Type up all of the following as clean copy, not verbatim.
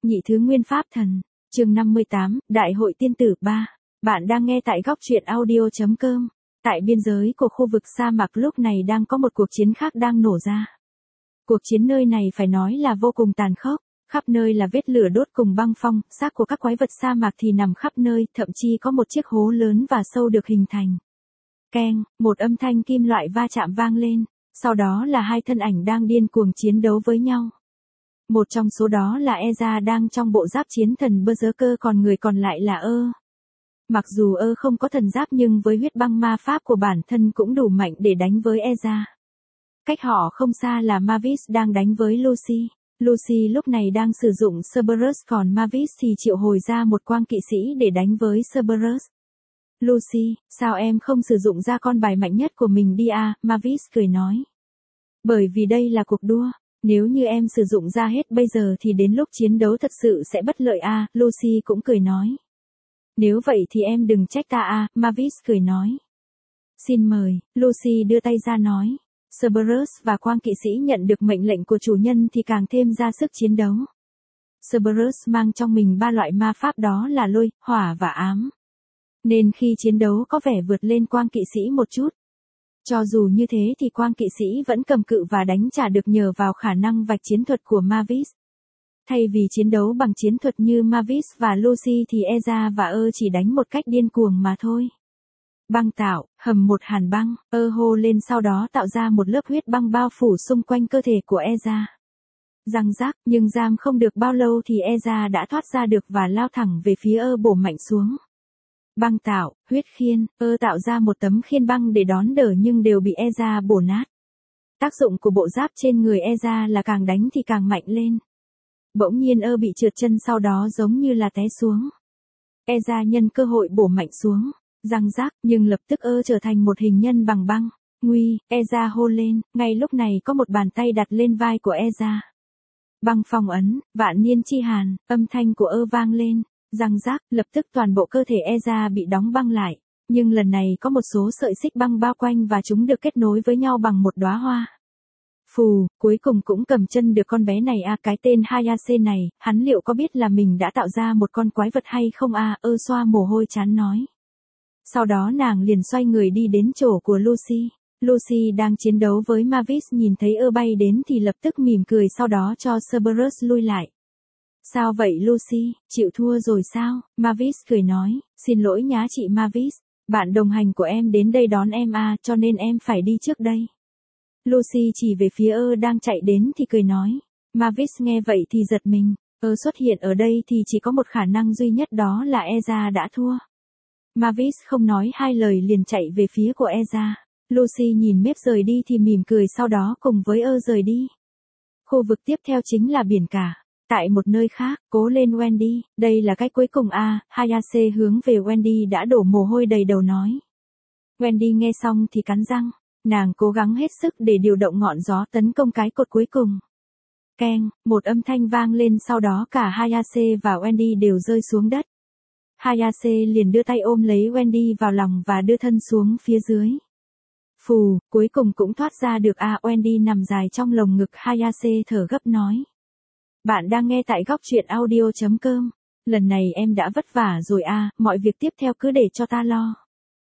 Nhị thứ nguyên pháp thần, chương 58, Đại hội tiên tử 3. Bạn đang nghe tại góc truyện audio.com. Tại biên giới của khu vực sa mạc lúc này đang có một cuộc chiến khác đang nổ ra. Cuộc chiến nơi này phải nói là vô cùng tàn khốc, khắp nơi là vết lửa đốt cùng băng phong, xác của các quái vật sa mạc thì nằm khắp nơi, thậm chí có một chiếc hố lớn và sâu được hình thành. Keng, một âm thanh kim loại va chạm vang lên, sau đó là hai thân ảnh đang điên cuồng chiến đấu với nhau. Một trong số đó là Eza đang trong bộ giáp chiến thần Berserker, còn người còn lại là Mặc dù không có thần giáp nhưng với huyết băng ma pháp của bản thân cũng đủ mạnh để đánh với Eza. Cách họ không xa là Mavis đang đánh với Lucy. Lucy lúc này đang sử dụng Cerberus, còn Mavis thì triệu hồi ra một quang kỵ sĩ để đánh với Cerberus. Lucy, sao em không sử dụng ra con bài mạnh nhất của mình đi à? Mavis cười nói. Bởi vì đây là cuộc đua. Nếu như em sử dụng ra hết bây giờ thì đến lúc chiến đấu thật sự sẽ bất lợi à, Lucy cũng cười nói. Nếu vậy thì em đừng trách ta à, Mavis cười nói. Xin mời, Lucy đưa tay ra nói. Cerberus và quang kỵ sĩ nhận được mệnh lệnh của chủ nhân thì càng thêm ra sức chiến đấu. Cerberus mang trong mình ba loại ma pháp, đó là lôi, hỏa và ám. Nên khi chiến đấu có vẻ vượt lên quang kỵ sĩ một chút. Cho dù như thế thì quang kỵ sĩ vẫn cầm cự và đánh trả được nhờ vào khả năng vạch chiến thuật của Mavis. Thay vì chiến đấu bằng chiến thuật như Mavis và Lucy thì Eza và chỉ đánh một cách điên cuồng mà thôi. Băng tạo, hầm một hàn băng, hô lên, sau đó tạo ra một lớp huyết băng bao phủ xung quanh cơ thể của Eza. Răng rác, nhưng giam không được bao lâu thì Eza đã thoát ra được và lao thẳng về phía bổ mạnh xuống. Băng tạo, huyết khiên, tạo ra một tấm khiên băng để đón đỡ nhưng đều bị Eza bổ nát. Tác dụng của bộ giáp trên người Eza là càng đánh thì càng mạnh lên. Bỗng nhiên bị trượt chân, sau đó giống như là té xuống. Eza nhân cơ hội bổ mạnh xuống, răng rác, nhưng lập tức trở thành một hình nhân bằng băng. Nguy, Eza hô lên, ngay lúc này có một bàn tay đặt lên vai của Eza. Băng phong ấn, vạn niên chi hàn, âm thanh của vang lên. Răng rác, lập tức toàn bộ cơ thể Eza bị đóng băng lại, nhưng lần này có một số sợi xích băng bao quanh và chúng được kết nối với nhau bằng một đóa hoa. Phù, cuối cùng cũng cầm chân được con bé này à, cái tên Hayase này, hắn liệu có biết là mình đã tạo ra một con quái vật hay không à, xoa mồ hôi chán nói. Sau đó nàng liền xoay người đi đến chỗ của Lucy. Lucy đang chiến đấu với Mavis nhìn thấy bay đến thì lập tức mỉm cười, sau đó cho Cerberus lui lại. Sao vậy Lucy, chịu thua rồi sao? Mavis cười nói, xin lỗi nhá chị Mavis, bạn đồng hành của em đến đây đón em à, cho nên em phải đi trước đây. Lucy chỉ về phía đang chạy đến thì cười nói. Mavis nghe vậy thì giật mình, xuất hiện ở đây thì chỉ có một khả năng duy nhất, đó là Eza đã thua. Mavis không nói hai lời liền chạy về phía của Eza. Lucy nhìn mép rời đi thì mỉm cười, sau đó cùng với rời đi. Khu vực tiếp theo chính là biển cả. Tại một nơi khác, cố lên Wendy, đây là cách cuối cùng à, Hayase hướng về Wendy đã đổ mồ hôi đầy đầu nói. Wendy nghe xong thì cắn răng, nàng cố gắng hết sức để điều động ngọn gió tấn công cái cột cuối cùng. Keng, một âm thanh vang lên, sau đó cả Hayase và Wendy đều rơi xuống đất. Hayase liền đưa tay ôm lấy Wendy vào lòng và đưa thân xuống phía dưới. Phù, cuối cùng cũng thoát ra được à, Wendy nằm dài trong lồng ngực Hayase thở gấp nói. Bạn đang nghe tại góc truyện audio.com. Lần này em đã vất vả rồi à, mọi việc tiếp theo cứ để cho ta lo.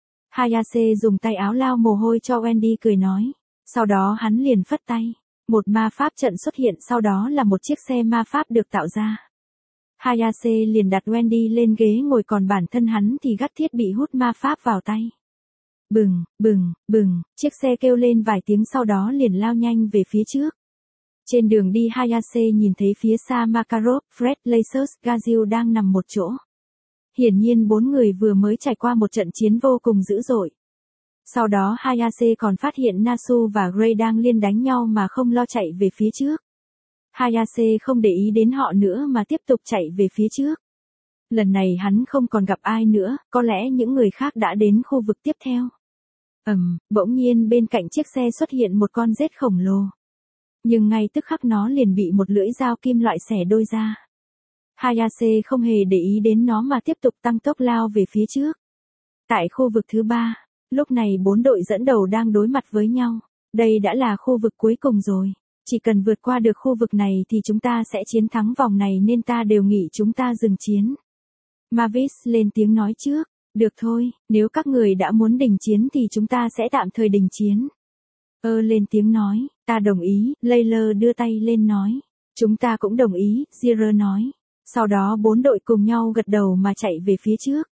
Hayase dùng tay áo lau mồ hôi cho Wendy cười nói. Sau đó hắn liền phất tay. Một ma pháp trận xuất hiện, sau đó là một chiếc xe ma pháp được tạo ra. Hayase liền đặt Wendy lên ghế ngồi, còn bản thân hắn thì gắt thiết bị hút ma pháp vào tay. Bừng, bừng, bừng, chiếc xe kêu lên vài tiếng sau đó liền lao nhanh về phía trước. Trên đường đi Hayase nhìn thấy phía xa Makarov, Fred, Lasers, Gazil đang nằm một chỗ. Hiển nhiên bốn người vừa mới trải qua một trận chiến vô cùng dữ dội. Sau đó Hayase còn phát hiện Nasu và Gray đang liên đánh nhau mà không lo chạy về phía trước. Hayase không để ý đến họ nữa mà tiếp tục chạy về phía trước. Lần này hắn không còn gặp ai nữa, có lẽ những người khác đã đến khu vực tiếp theo. Bỗng nhiên bên cạnh chiếc xe xuất hiện một con rết khổng lồ. Nhưng ngay tức khắc nó liền bị một lưỡi dao kim loại xẻ đôi ra. Hayase không hề để ý đến nó mà tiếp tục tăng tốc lao về phía trước. Tại khu vực thứ 3, lúc này 4 đội dẫn đầu đang đối mặt với nhau. Đây đã là khu vực cuối cùng rồi. Chỉ cần vượt qua được khu vực này thì chúng ta sẽ chiến thắng vòng này nên ta đều nghĩ chúng ta dừng chiến. Mavis lên tiếng nói trước. Được thôi, nếu các người đã muốn đình chiến thì chúng ta sẽ tạm thời đình chiến. Lên tiếng nói, ta đồng ý, Layla đưa tay lên nói. Chúng ta cũng đồng ý, Zira nói. Sau đó 4 đội cùng nhau gật đầu mà chạy về phía trước.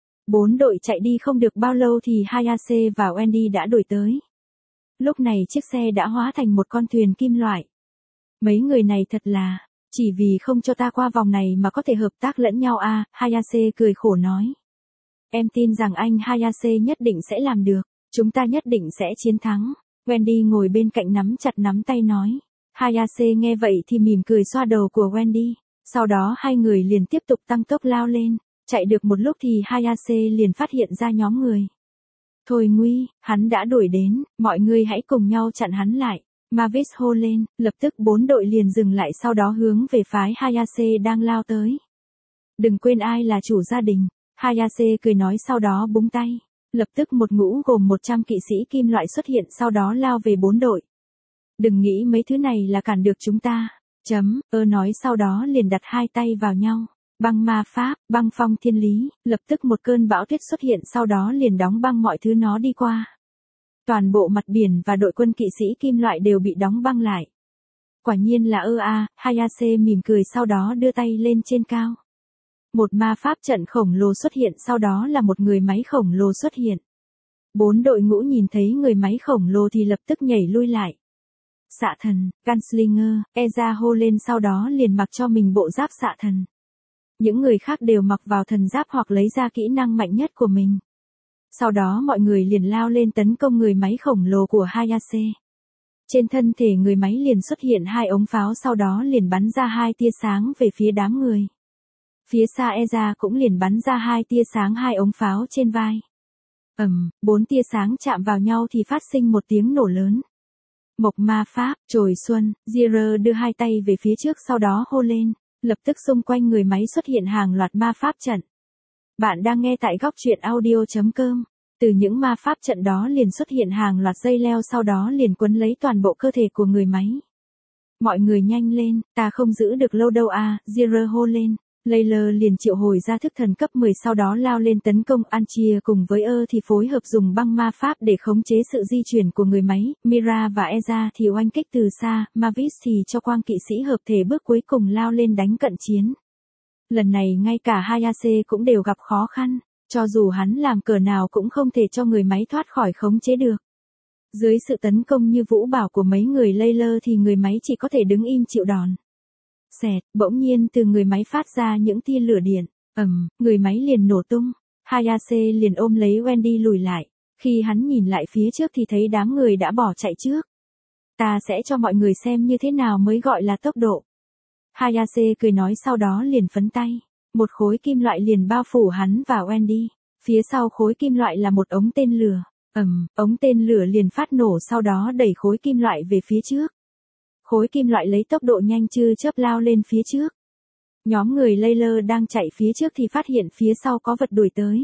4 đội chạy đi không được bao lâu thì Hayase và Wendy đã đuổi tới. Lúc này chiếc xe đã hóa thành một con thuyền kim loại. Mấy người này thật là, chỉ vì không cho ta qua vòng này mà có thể hợp tác lẫn nhau à, Hayase cười khổ nói. Em tin rằng anh Hayase nhất định sẽ làm được, chúng ta nhất định sẽ chiến thắng. Wendy ngồi bên cạnh nắm chặt nắm tay nói. Hayase nghe vậy thì mỉm cười xoa đầu của Wendy. Sau đó hai người liền tiếp tục tăng tốc lao lên. Chạy được một lúc thì Hayase liền phát hiện ra nhóm người. Thôi nguy, hắn đã đuổi đến, mọi người hãy cùng nhau chặn hắn lại. Mavis hô lên, lập tức 4 đội liền dừng lại sau đó hướng về phái Hayase đang lao tới. Đừng quên ai là chủ gia đình. Hayase cười nói sau đó búng tay. Lập tức một ngũ gồm 100 kỵ sĩ kim loại xuất hiện sau đó lao về 4 đội. Đừng nghĩ mấy thứ này là cản được chúng ta. Nói sau đó liền đặt hai tay vào nhau. Băng ma pháp, băng phong thiên lý, lập tức một cơn bão tuyết xuất hiện sau đó liền đóng băng mọi thứ nó đi qua. Toàn bộ mặt biển và đội quân kỵ sĩ kim loại đều bị đóng băng lại. Quả nhiên là Hayase mỉm cười sau đó đưa tay lên trên cao. Một ma pháp trận khổng lồ xuất hiện sau đó là một người máy khổng lồ xuất hiện. 4 đội ngũ nhìn thấy người máy khổng lồ thì lập tức nhảy lui lại. Xạ thần, Gunslinger, Eza hô lên sau đó liền mặc cho mình bộ giáp xạ thần. Những người khác đều mặc vào thần giáp hoặc lấy ra kỹ năng mạnh nhất của mình. Sau đó mọi người liền lao lên tấn công người máy khổng lồ của Hayase. Trên thân thể người máy liền xuất hiện 2 ống pháo sau đó liền bắn ra 2 tia sáng về phía đám người. Phía xa Eza cũng liền bắn ra 2 tia sáng 2 ống pháo trên vai. 4 tia sáng chạm vào nhau thì phát sinh một tiếng nổ lớn. Mộc ma pháp, trồi xuân, Zira đưa 2 tay về phía trước sau đó hô lên. Lập tức xung quanh người máy xuất hiện hàng loạt ma pháp trận. Bạn đang nghe tại góc truyện audio.com. Từ những ma pháp trận đó liền xuất hiện hàng loạt dây leo sau đó liền quấn lấy toàn bộ cơ thể của người máy. Mọi người nhanh lên, ta không giữ được lâu đâu à, Zira hô lên. Layla liền triệu hồi ra thức thần cấp 10 sau đó lao lên tấn công Anchia cùng với thì phối hợp dùng băng ma pháp để khống chế sự di chuyển của người máy, Mira và Eza thì oanh kích từ xa, Mavis thì cho quang kỵ sĩ hợp thể bước cuối cùng lao lên đánh cận chiến. Lần này ngay cả Hayase cũng đều gặp khó khăn, cho dù hắn làm cỡ nào cũng không thể cho người máy thoát khỏi khống chế được. Dưới sự tấn công như vũ bảo của mấy người Layla thì người máy chỉ có thể đứng im chịu đòn. Xẹt, bỗng nhiên từ người máy phát ra những tia lửa điện, người máy liền nổ tung, Hayase liền ôm lấy Wendy lùi lại, khi hắn nhìn lại phía trước thì thấy đám người đã bỏ chạy trước. Ta sẽ cho mọi người xem như thế nào mới gọi là tốc độ. Hayase cười nói sau đó liền phấn tay, một khối kim loại liền bao phủ hắn và Wendy, phía sau khối kim loại là một ống tên lửa, ống tên lửa liền phát nổ sau đó đẩy khối kim loại về phía trước. Khối kim loại lấy tốc độ nhanh như chớp lao lên phía trước. Nhóm người Layla đang chạy phía trước thì phát hiện phía sau có vật đuổi tới.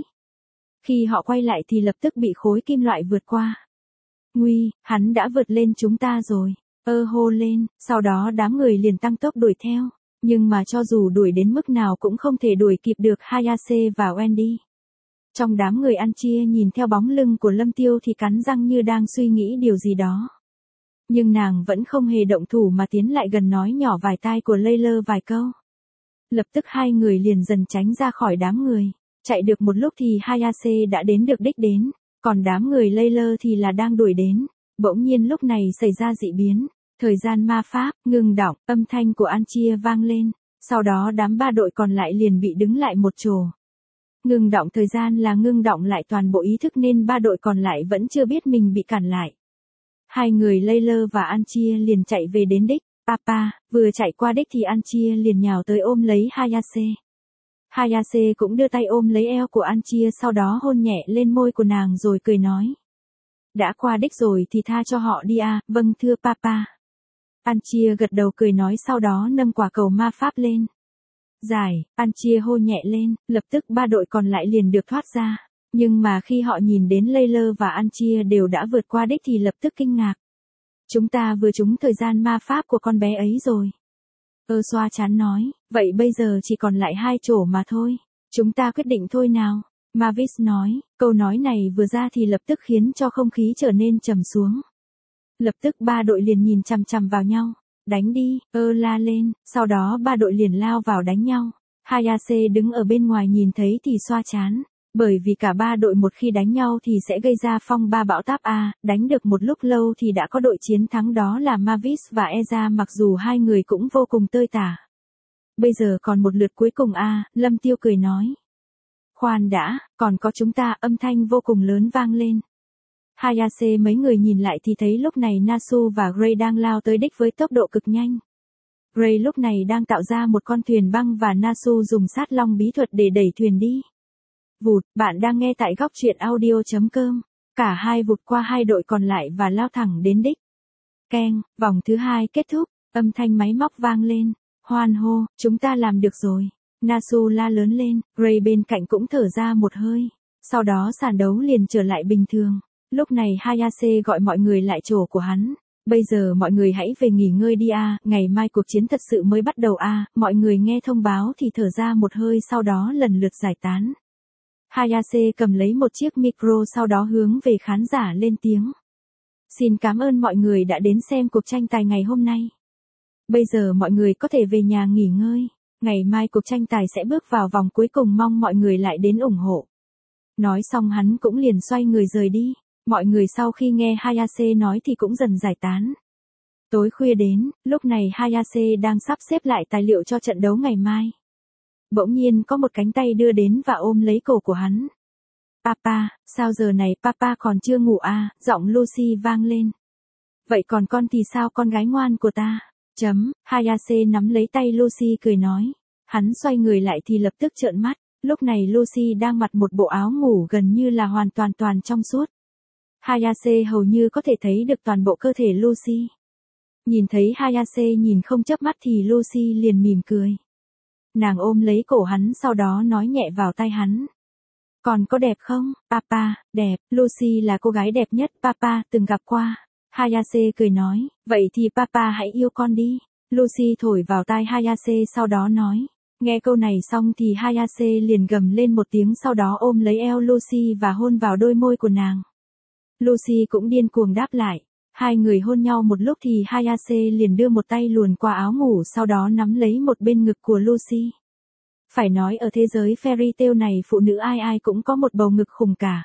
Khi họ quay lại thì lập tức bị khối kim loại vượt qua. Nguy, hắn đã vượt lên chúng ta rồi. Hô lên, sau đó đám người liền tăng tốc đuổi theo. Nhưng mà cho dù đuổi đến mức nào cũng không thể đuổi kịp được Hayase và Wendy. Trong đám người ăn chia nhìn theo bóng lưng của Lâm Tiêu thì cắn răng như đang suy nghĩ điều gì đó. Nhưng nàng vẫn không hề động thủ mà tiến lại gần nói nhỏ vài tai của Layla vài câu. Lập tức hai người liền dần tránh ra khỏi đám người. Chạy được một lúc thì Hayase đã đến được đích đến, còn đám người Layla thì là đang đuổi đến. Bỗng nhiên lúc này xảy ra dị biến. Thời gian ma pháp, ngừng đọng, âm thanh của Anchia vang lên. Sau đó đám 3 đội còn lại liền bị đứng lại một chỗ. Ngừng đọng thời gian là ngưng đọng lại toàn bộ ý thức nên 3 đội còn lại vẫn chưa biết mình bị cản lại. Hai người Layla và Anchia liền chạy về đến đích. Papa, vừa chạy qua đích thì Anchia liền nhào tới ôm lấy Hayase. Hayase cũng đưa tay ôm lấy eo của Anchia sau đó hôn nhẹ lên môi của nàng rồi cười nói. Đã qua đích rồi thì tha cho họ đi à, vâng thưa Papa. Anchia gật đầu cười nói sau đó nâng quả cầu ma pháp lên. Giải, Anchia hôn nhẹ lên, lập tức 3 đội còn lại liền được thoát ra. Nhưng mà khi họ nhìn đến Layla và Anchia đều đã vượt qua đích thì lập tức kinh ngạc. Chúng ta vừa trúng thời gian ma pháp của con bé ấy rồi. Xoa chán nói, vậy bây giờ chỉ còn lại 2 chỗ mà thôi. Chúng ta quyết định thôi nào. Mavis nói, câu nói này vừa ra thì lập tức khiến cho không khí trở nên trầm xuống. Lập tức 3 đội liền nhìn chằm chằm vào nhau. Đánh đi, la lên, sau đó 3 đội liền lao vào đánh nhau. Hayase đứng ở bên ngoài nhìn thấy thì xoa chán. Bởi vì cả 3 đội một khi đánh nhau thì sẽ gây ra phong ba bão táp A, đánh được một lúc lâu thì đã có đội chiến thắng đó là Mavis và Eza mặc dù hai người cũng vô cùng tơi tả. Bây giờ còn một lượt cuối cùng A, Lâm Tiêu cười nói. Khoan đã, còn có chúng ta, âm thanh vô cùng lớn vang lên. Hayase mấy người nhìn lại thì thấy lúc này Nasu và Gray đang lao tới đích với tốc độ cực nhanh. Gray lúc này đang tạo ra một con thuyền băng và Nasu dùng sát long bí thuật để đẩy thuyền đi. Vụt, bạn đang nghe tại góc truyện audio.com. Cả hai vụt qua 2 đội còn lại và lao thẳng đến đích. Keng, vòng thứ 2 kết thúc, âm thanh máy móc vang lên. Hoan hô, chúng ta làm được rồi. Nasu la lớn lên, Gray bên cạnh cũng thở ra một hơi. Sau đó sàn đấu liền trở lại bình thường. Lúc này Hayase gọi mọi người lại chỗ của hắn. Bây giờ mọi người hãy về nghỉ ngơi đi a, ngày mai cuộc chiến thật sự mới bắt đầu a. Mọi người nghe thông báo thì thở ra một hơi sau đó lần lượt giải tán. Hayase cầm lấy một chiếc micro sau đó hướng về khán giả lên tiếng. Xin cảm ơn mọi người đã đến xem cuộc tranh tài ngày hôm nay. Bây giờ mọi người có thể về nhà nghỉ ngơi. Ngày mai cuộc tranh tài sẽ bước vào vòng cuối cùng, mong mọi người lại đến ủng hộ. Nói xong hắn cũng liền xoay người rời đi. Mọi người sau khi nghe Hayase nói thì cũng dần giải tán. Tối khuya đến, lúc này Hayase đang sắp xếp lại tài liệu cho trận đấu ngày mai. Bỗng nhiên có một cánh tay đưa đến và ôm lấy cổ của hắn. Papa, sao giờ này papa còn chưa ngủ à, giọng Lucy vang lên. Vậy còn con thì sao con gái ngoan của ta? Hayase nắm lấy tay Lucy cười nói. Hắn xoay người lại thì lập tức trợn mắt, lúc này Lucy đang mặc một bộ áo ngủ gần như là hoàn toàn trong suốt. Hayase hầu như có thể thấy được toàn bộ cơ thể Lucy. Nhìn thấy Hayase nhìn không chớp mắt thì Lucy liền mỉm cười. Nàng ôm lấy cổ hắn sau đó nói nhẹ vào tai hắn. Còn có đẹp không, papa? Đẹp, Lucy là cô gái đẹp nhất papa từng gặp qua. Hayase cười nói, vậy thì papa hãy yêu con đi. Lucy thổi vào tai Hayase sau đó nói. Nghe câu này xong thì Hayase liền gầm lên một tiếng sau đó ôm lấy eo Lucy và hôn vào đôi môi của nàng. Lucy cũng điên cuồng đáp lại. Hai người hôn nhau một lúc thì Hayase liền đưa một tay luồn qua áo ngủ sau đó nắm lấy một bên ngực của Lucy. Phải nói ở thế giới fairy tale này phụ nữ ai ai cũng có một bầu ngực khủng cả.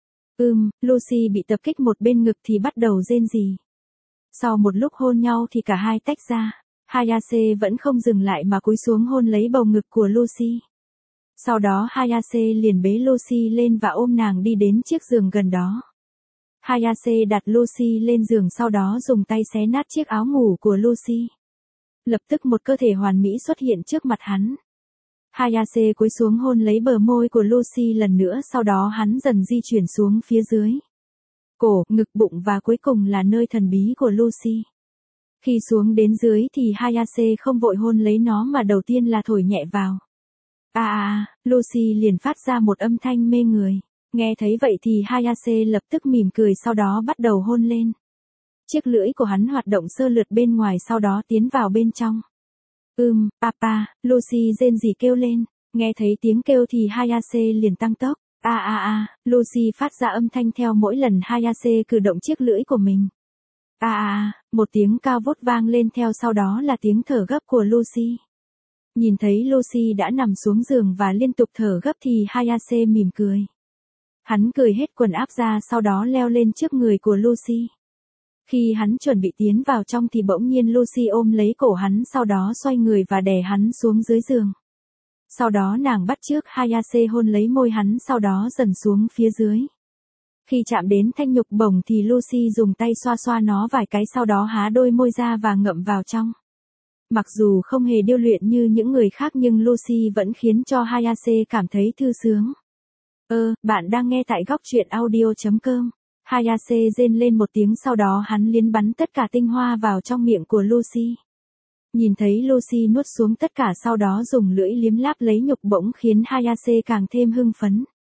Lucy bị tập kích một bên ngực thì bắt đầu rên rỉ. Sau một lúc hôn nhau thì cả hai tách ra. Hayase vẫn không dừng lại mà cúi xuống hôn lấy bầu ngực của Lucy. Sau đó Hayase liền bế Lucy lên và ôm nàng đi đến chiếc giường gần đó. Hayase đặt Lucy lên giường sau đó dùng tay xé nát chiếc áo ngủ của Lucy. Lập tức một cơ thể hoàn mỹ xuất hiện trước mặt hắn. Hayase cúi xuống hôn lấy bờ môi của Lucy lần nữa sau đó hắn dần di chuyển xuống phía dưới. Cổ, ngực, bụng và cuối cùng là nơi thần bí của Lucy. Khi xuống đến dưới thì Hayase không vội hôn lấy nó mà đầu tiên là thổi nhẹ vào. Lucy liền phát ra một âm thanh mê người. Nghe thấy vậy thì Hayase lập tức mỉm cười sau đó bắt đầu hôn lên. Chiếc lưỡi của hắn hoạt động sơ lượt bên ngoài sau đó tiến vào bên trong. Papa, Lucy rên rỉ kêu lên. Nghe thấy tiếng kêu thì Hayase liền tăng tốc. Lucy phát ra âm thanh theo mỗi lần Hayase cử động chiếc lưỡi của mình. Một tiếng cao vút vang lên theo sau đó là tiếng thở gấp của Lucy. Nhìn thấy Lucy đã nằm xuống giường và liên tục thở gấp thì Hayase mỉm cười. Hắn cười hết quần áo ra sau đó leo lên trước người của Lucy. Khi hắn chuẩn bị tiến vào trong thì bỗng nhiên Lucy ôm lấy cổ hắn sau đó xoay người và đè hắn xuống dưới giường. Sau đó nàng bắt chước Hayase hôn lấy môi hắn sau đó dần xuống phía dưới. Khi chạm đến thanh nhục bổng thì Lucy dùng tay xoa xoa nó vài cái sau đó há đôi môi ra và ngậm vào trong. Mặc dù không hề điêu luyện như những người khác nhưng Lucy vẫn khiến cho Hayase cảm thấy thư sướng. Bạn đang nghe tại góc truyện audio.com. Hayase rên lên một tiếng sau đó hắn liến bắn tất cả tinh hoa vào trong miệng của Lucy. Nhìn thấy Lucy nuốt xuống tất cả sau đó dùng lưỡi liếm láp lấy nhục bỗng khiến Hayase càng thêm hưng phấn.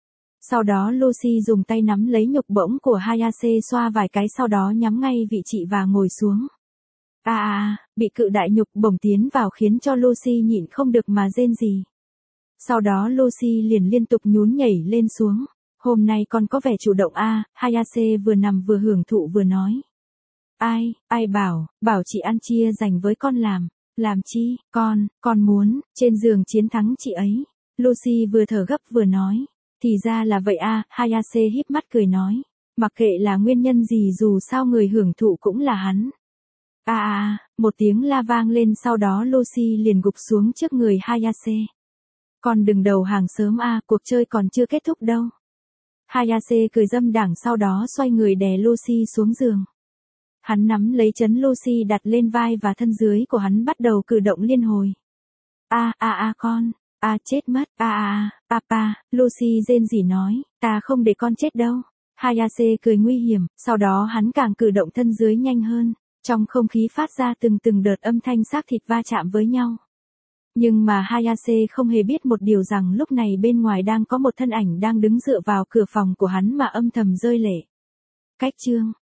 Sau đó Lucy dùng tay nắm lấy nhục bỗng của Hayase xoa vài cái sau đó nhắm ngay vị trí và ngồi xuống. Bị cự đại nhục bổng tiến vào khiến cho Lucy nhịn không được mà rên rỉ. Sau đó Lucy liền liên tục nhún nhảy lên xuống. Hôm nay con có vẻ chủ động Hayase vừa nằm vừa hưởng thụ vừa nói. Ai bảo chị ăn chia dành với con làm chi, con muốn, trên giường chiến thắng chị ấy. Lucy vừa thở gấp vừa nói. Thì ra là vậy Hayase híp mắt cười nói. Mặc kệ là nguyên nhân gì dù sao người hưởng thụ cũng là hắn. Một tiếng la vang lên sau đó Lucy liền gục xuống trước người Hayase. Con đừng đầu hàng sớm cuộc chơi còn chưa kết thúc đâu. Hayase cười dâm đảng sau đó xoay người đè Lucy xuống giường. Hắn nắm lấy chấn Lucy đặt lên vai và thân dưới của hắn bắt đầu cử động liên hồi. Con, chết mất, papa, Lucy rên rỉ nói, ta không để con chết đâu. Hayase cười nguy hiểm, sau đó hắn càng cử động thân dưới nhanh hơn, trong không khí phát ra từng đợt âm thanh xác thịt va chạm với nhau. Nhưng mà Hayase không hề biết một điều rằng lúc này bên ngoài đang có một thân ảnh đang đứng dựa vào cửa phòng của hắn mà âm thầm rơi lệ. Cách chương